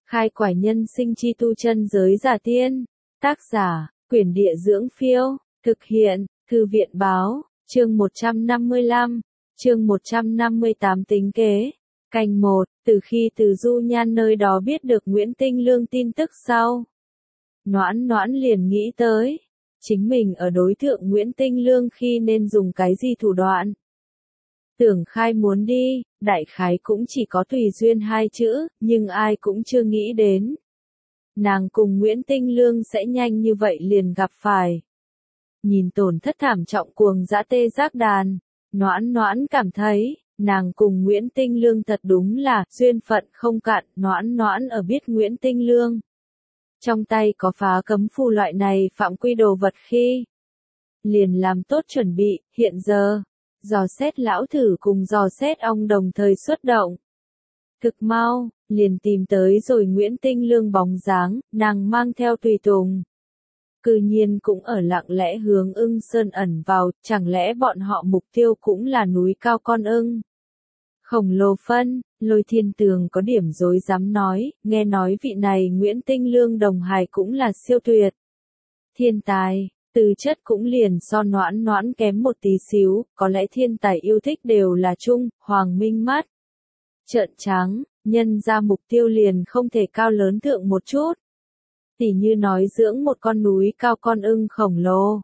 Khai quải nhân sinh chi tu chân giới giả tiên. Tác giả, Quyển Địa Dưỡng Phiêu. Thực hiện, Thư viện Báo. Chương 155. Chương 158 tính kế. Canh 1. Từ khi Từ Du Nhan nơi đó biết được Nguyễn Tinh Lương tin tức sau, Noãn Noãn liền nghĩ tới, chính mình ở đối tượng Nguyễn Tinh Lương khi nên dùng cái gì thủ đoạn. Tưởng Khai muốn đi, đại khái cũng chỉ có tùy duyên hai chữ, nhưng ai cũng chưa nghĩ đến. Nàng cùng Nguyễn Tinh Lương sẽ nhanh như vậy liền gặp phải. Nhìn tổn thất thảm trọng cuồng dã tê giác đàn, Noãn Noãn cảm thấy, nàng cùng Nguyễn Tinh Lương thật đúng là duyên phận không cạn. Noãn Noãn ở biết Nguyễn Tinh Lương trong tay có phá cấm phù loại này phạm quy đồ vật khi liền làm tốt chuẩn bị. Hiện giờ, dò xét lão thử cùng dò xét ong đồng thời xuất động. Thực mau, liền tìm tới rồi Nguyễn Tinh Lương bóng dáng, nàng mang theo tùy tùng. Cư nhiên cũng ở lặng lẽ hướng Ưng Sơn ẩn vào, chẳng lẽ bọn họ mục tiêu cũng là núi cao con ưng? Khổng lồ phân, Lôi Thiên Tường có điểm dối dám nói, nghe nói vị này Nguyễn Tinh Lương đồng hài cũng là siêu tuyệt. Thiên tài, tư chất cũng liền so Noãn Noãn kém một tí xíu, có lẽ thiên tài yêu thích đều là chung. Hoàng Minh mắt trợn trắng, nhân ra mục tiêu liền không thể cao lớn thượng một chút. Tỉ như nói dưỡng một con núi cao con ưng khổng lồ.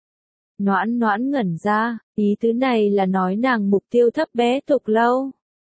Noãn Noãn ngẩn ra, ý tứ này là nói nàng mục tiêu thấp bé tục lâu.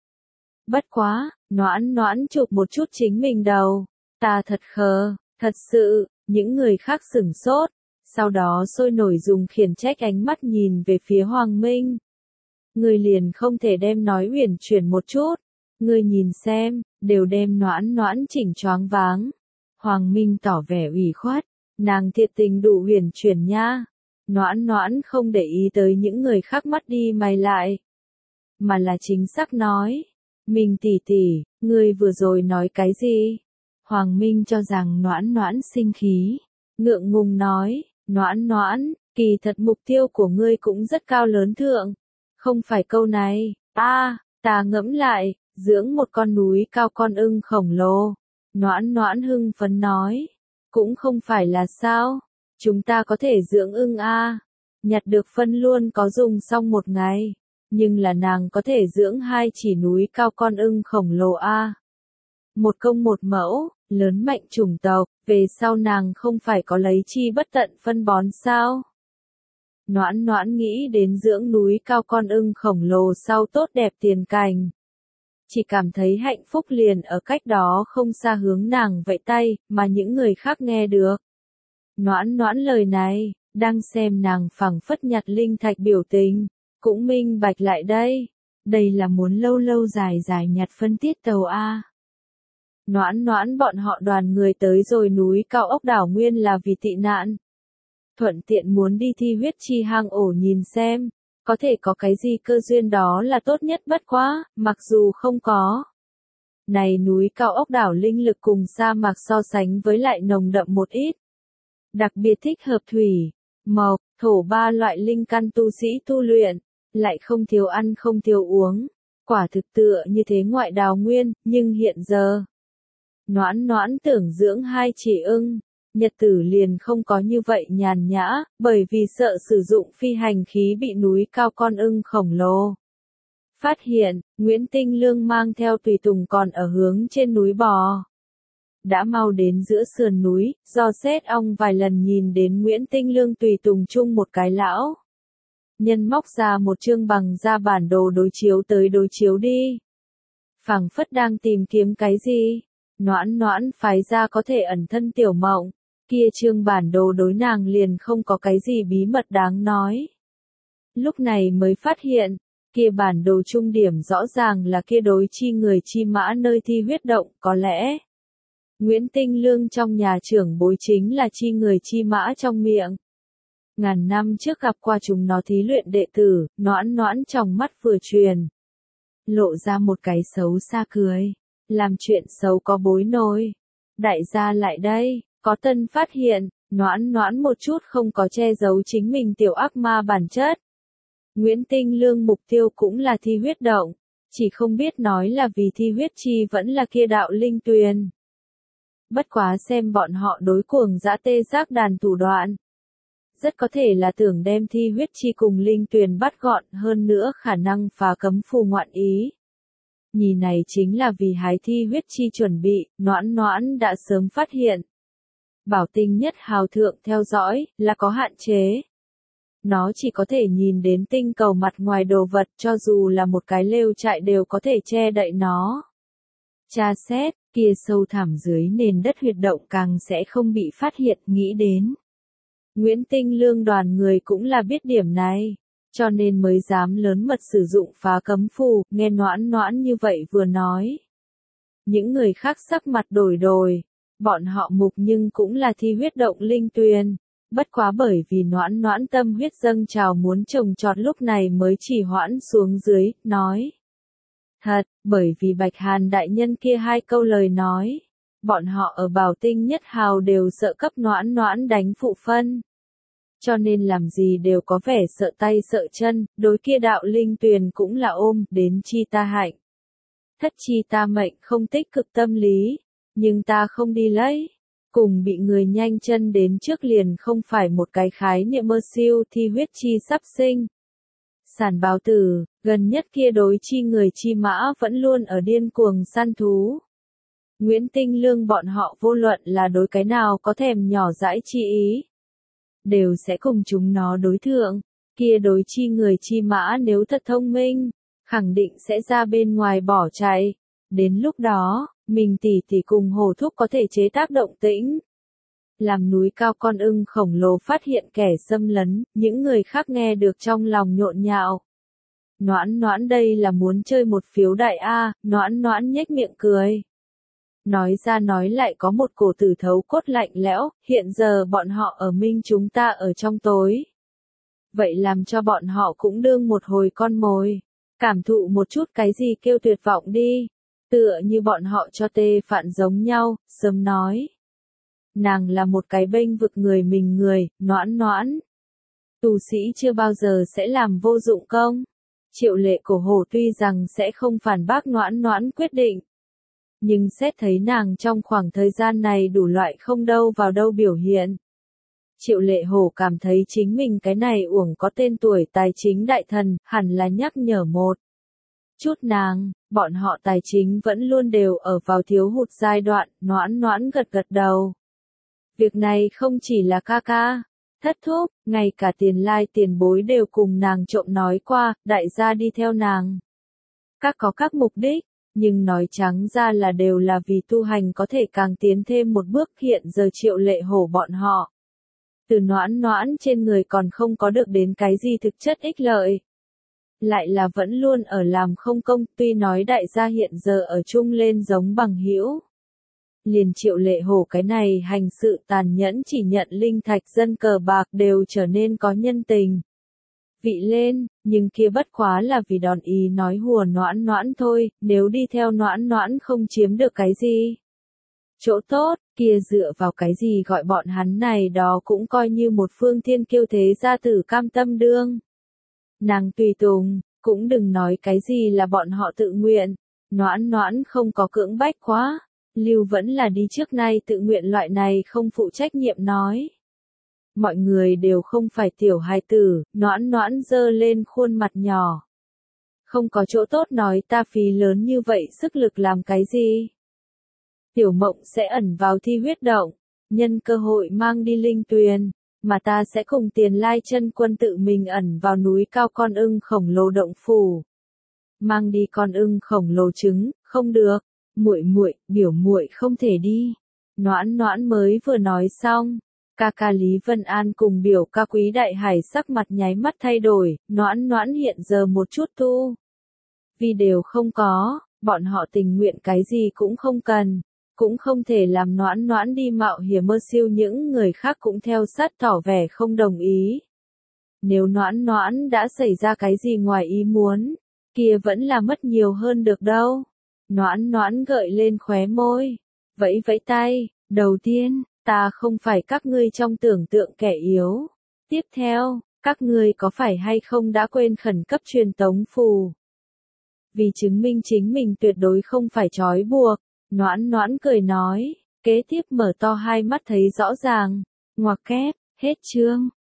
Bất quá, Noãn Noãn chụp một chút chính mình đầu, ta thật khờ, thật sự. Những người khác sửng sốt, sau đó sôi nổi dùng khiển trách ánh mắt nhìn về phía Hoàng Minh. Người liền không thể đem nói uyển chuyển một chút, người nhìn xem, đều đem Noãn Noãn chỉnh choáng váng. Hoàng Minh tỏ vẻ ủy khuất, nàng thiệt tình đủ uyển chuyển nha. Noãn Noãn không để ý tới những người khác mắt đi mày lại, mà là chính xác nói, Minh tỷ tỷ, ngươi vừa rồi nói cái gì? Hoàng Minh cho rằng Noãn Noãn sinh khí, ngượng ngùng nói, Noãn Noãn, kỳ thật mục tiêu của ngươi cũng rất cao lớn thượng, không phải câu này. Ta ngẫm lại, dưỡng một con núi cao con ưng khổng lồ. Noãn Noãn hưng phấn nói, cũng không phải là sao, chúng ta có thể dưỡng ưng nhặt được phân luôn có dùng xong một ngày, nhưng là nàng có thể dưỡng hai chỉ núi cao con ưng khổng lồ một công một mẫu, lớn mạnh chủng tộc, về sau nàng không phải có lấy chi bất tận phân bón sao? Noãn Noãn nghĩ đến dưỡng núi cao con ưng khổng lồ sau tốt đẹp tiền cảnh. Chỉ cảm thấy hạnh phúc liền ở cách đó không xa hướng nàng vẫy tay, mà những người khác nghe được. Noãn Noãn lời này, đang xem nàng phẳng phất nhặt linh thạch biểu tình, cũng minh bạch lại đây. Đây là muốn lâu lâu dài dài nhặt phân tiết tàu Noãn Noãn bọn họ đoàn người tới rồi núi cao ốc đảo nguyên là vì tị nạn. Thuận tiện muốn đi thi huyết chi hang ổ nhìn xem, có thể có cái gì cơ duyên đó là tốt nhất bất quá, mặc dù không có. Này núi cao ốc đảo linh lực cùng sa mạc so sánh với lại nồng đậm một ít. Đặc biệt thích hợp thủy, mộc, thổ ba loại linh căn tu sĩ tu luyện, lại không thiếu ăn không thiếu uống. Quả thực tựa như thế ngoại đào nguyên, nhưng hiện giờ Noãn Noãn tưởng dưỡng hai chỉ ưng, nhật tử liền không có như vậy nhàn nhã, bởi vì sợ sử dụng phi hành khí bị núi cao con ưng khổng lồ phát hiện. Nguyễn Tinh Lương mang theo tùy tùng còn ở hướng trên núi bò. Đã mau đến giữa sườn núi, do xét ong vài lần nhìn đến Nguyễn Tinh Lương tùy tùng chung một cái lão nhân móc ra một chương bằng da bản đồ đối chiếu tới đối chiếu đi. Phảng phất đang tìm kiếm cái gì. Noãn Noãn phái ra có thể ẩn thân tiểu mộng, kia chương bản đồ đối nàng liền không có cái gì bí mật đáng nói. Lúc này mới phát hiện, kia bản đồ trung điểm rõ ràng là kia đối chi người chi mã nơi thi huyết động. Có lẽ Nguyễn Tinh Lương trong nhà trưởng bối chính là chi người chi mã trong miệng. Ngàn năm trước gặp qua chúng nó thí luyện đệ tử. Noãn Noãn trong mắt vừa truyền lộ ra một cái xấu xa cười. Làm chuyện xấu có bối nổi. Đại gia lại đây, có tân phát hiện. Noãn Noãn một chút không có che giấu chính mình tiểu ác ma bản chất. Nguyễn Tinh Lương mục tiêu cũng là thi huyết động, chỉ không biết nói là vì thi huyết chi vẫn là kia đạo linh tuyền. Bất quá xem bọn họ đối cuồng dã tê giác đàn thủ đoạn. Rất có thể là tưởng đem thi huyết chi cùng linh tuyền bắt gọn, hơn nữa khả năng phá cấm phù ngoạn ý. Nhì này chính là vì hái thi huyết chi chuẩn bị, Noãn Noãn đã sớm phát hiện. Bảo tinh nhất hào thượng theo dõi, là có hạn chế. Nó chỉ có thể nhìn đến tinh cầu mặt ngoài đồ vật, cho dù là một cái lều trại đều có thể che đậy nó. Tra xét, kia sâu thẳm dưới nền đất huyệt động càng sẽ không bị phát hiện, nghĩ đến. Nguyễn Tinh Lương đoàn người cũng là biết điểm này, cho nên mới dám lớn mật sử dụng phá cấm phù, nghe Noãn Noãn như vậy vừa nói. Những người khác sắc mặt đổi đổi, bọn họ mục nhưng cũng là thi huyết động linh tuyền, bất quá bởi vì Noãn Noãn tâm huyết dâng trào muốn trồng trọt lúc này mới chỉ hoãn xuống dưới, nói. Thật, bởi vì Bạch Hàn đại nhân kia hai câu lời nói, bọn họ ở Bảo Tinh nhất hào đều sợ cấp Noãn Noãn đánh phụ phân. Cho nên làm gì đều có vẻ sợ tay sợ chân, đối kia đạo linh tuyền cũng là ôm, đến chi ta hạnh. Thất chi ta mệnh không tích cực tâm lý, nhưng ta không đi lấy. Cùng bị người nhanh chân đến trước liền không phải một cái khái niệm mơ siêu thi huyết chi sắp sinh. Sản báo tử, gần nhất kia đối chi người chi mã vẫn luôn ở điên cuồng săn thú. Nguyễn Tinh Lương bọn họ vô luận là đối cái nào có thèm nhỏ dãi chi ý. Đều sẽ cùng chúng nó đối thượng, kia đối chi người chi mã nếu thật thông minh, khẳng định sẽ ra bên ngoài bỏ chạy. Đến lúc đó, mình tỷ cùng hổ thúc có thể chế tác động tĩnh. Làm núi cao con ưng khổng lồ phát hiện kẻ xâm lấn, những người khác nghe được trong lòng nhộn nhạo. Noãn Noãn đây là muốn chơi một phiếu đại A, Noãn Noãn nhếch miệng cười. Nói ra nói lại có một cổ tử thấu cốt lạnh lẽo, hiện giờ bọn họ ở minh chúng ta ở trong tối. Vậy làm cho bọn họ cũng đương một hồi con mồi, cảm thụ một chút cái gì kêu tuyệt vọng đi, tựa như bọn họ cho tê phạn giống nhau, sớm nói. Nàng là một cái bênh vực người mình người, Noãn Noãn. Tù sĩ chưa bao giờ sẽ làm vô dụng công. Triệu Lệ Cổ Hổ tuy rằng sẽ không phản bác Noãn Noãn quyết định. Nhưng xét thấy nàng trong khoảng thời gian này đủ loại không đâu vào đâu biểu hiện. Triệu Lệ Hổ cảm thấy chính mình cái này uổng có tên tuổi tài chính đại thần, hẳn là nhắc nhở một chút nàng, bọn họ tài chính vẫn luôn đều ở vào thiếu hụt giai đoạn, Noãn Noãn gật gật đầu. Việc này không chỉ là ca ca, thất thúc, ngay cả tiền lai tiền bối đều cùng nàng trộm nói qua, đại gia đi theo nàng. Các có các mục đích. Nhưng nói trắng ra là đều là vì tu hành có thể càng tiến thêm một bước, hiện giờ Triệu Lệ Hổ bọn họ. Từ Noãn Noãn trên người còn không có được đến cái gì thực chất ích lợi. Lại là vẫn luôn ở làm không công, tuy nói đại gia hiện giờ ở chung lên giống bằng hữu. Liền Triệu Lệ Hổ cái này hành sự tàn nhẫn chỉ nhận linh thạch dân cờ bạc đều trở nên có nhân tình. Vị lên, nhưng kia bất quá là vì đòn ý nói hùa Noãn Noãn thôi, nếu đi theo Noãn Noãn không chiếm được cái gì. Chỗ tốt, kia dựa vào cái gì gọi bọn hắn này đó cũng coi như một phương thiên kiêu thế gia tử cam tâm đương. Nàng tùy tùng, cũng đừng nói cái gì là bọn họ tự nguyện, Noãn Noãn không có cưỡng bách quá, Lưu vẫn là đi trước nay tự nguyện loại này không phụ trách nhiệm nói. Mọi người đều không phải tiểu hài tử, Noãn Noãn giơ lên khuôn mặt nhỏ. Không có chỗ tốt nói ta phí lớn như vậy sức lực làm cái gì. Tiểu Mộng sẽ ẩn vào thi huyết động, nhân cơ hội mang đi linh tuyền, mà ta sẽ cùng Tiền Lai Chân Quân tự mình ẩn vào núi cao con ưng khổng lồ động phủ. Mang đi con ưng khổng lồ trứng, không được, muội, biểu muội không thể đi. Noãn Noãn mới vừa nói xong. Ca ca Lý Vân An cùng biểu ca Quý Đại Hải sắc mặt nháy mắt thay đổi, Noãn Noãn hiện giờ một chút tu. Vì đều không có, bọn họ tình nguyện cái gì cũng không cần, cũng không thể làm Noãn Noãn đi mạo hiểm mơ siêu những người khác cũng theo sát tỏ vẻ không đồng ý. Nếu Noãn Noãn đã xảy ra cái gì ngoài ý muốn, kia vẫn là mất nhiều hơn được đâu. Noãn Noãn gợi lên khóe môi, vẫy vẫy tay, đầu tiên. Ta không phải các ngươi trong tưởng tượng kẻ yếu. Tiếp theo, các ngươi có phải hay không đã quên khẩn cấp truyền tống phù? Vì chứng minh chính mình tuyệt đối không phải trói buộc, Noãn Noãn cười nói. Kế tiếp mở to hai mắt thấy rõ ràng. Ngoặc kép, hết chương.